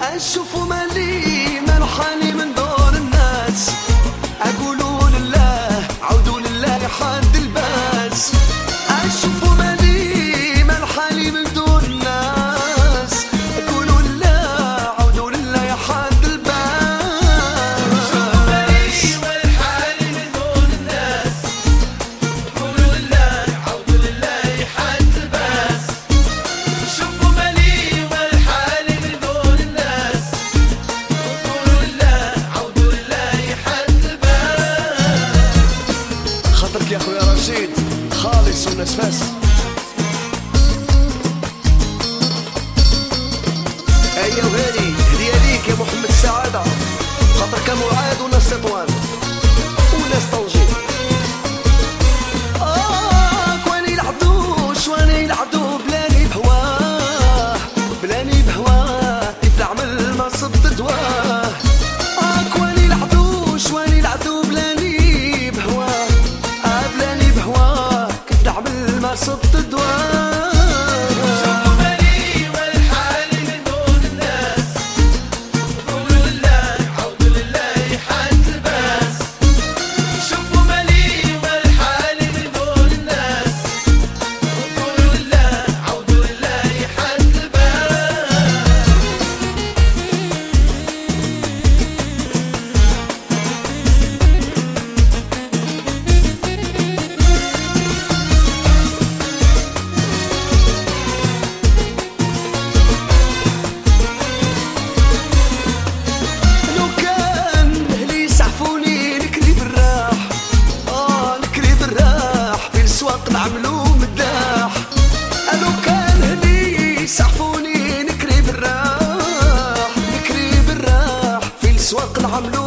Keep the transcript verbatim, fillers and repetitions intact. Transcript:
شوفوا مالي مال حالي من دور الناس، اقولوا لله عودوا لله حد الباس. شوفوا مالي مال حالي من دور الناس، اقولوا لله عودوا لله حد الباس. شوفوا مالي مال حالي من دور الناس، قولوا لله عودوا لله حد الباس. شوفوا مالي مال حالي من دور الناس، قولوا لله عودوا لله حد الباس. خاطرك يا خويا رشيد خالص والناس فاس. ايا وهاني هدية ليك يا محمد السعادة، خاطرك يا معاد وناس تطوان وناس طنجة. آه واني العدو شواني العدو بلاني بهواه، بلاني بهواه يطلع من المصب تدواه. آه كواني العدو شواني العدو بلاني بهواه، آه بلاني بهواه يطلع من المصب تدواه. شوفوا مالي مال حالي من دور الناس، قولوا لله عودوا لله حد الباس. شوفوا مالي مال حالي من دور الناس، قولوا لله عودوا لله حد الباس. لو كان اهلي يسعفوني نكري بالراح، اه نكري بالراح في السواق نعملو مداح. لو كان اهلي يسعفوني نكري بالراح، نكري بالراح في السواق نعملو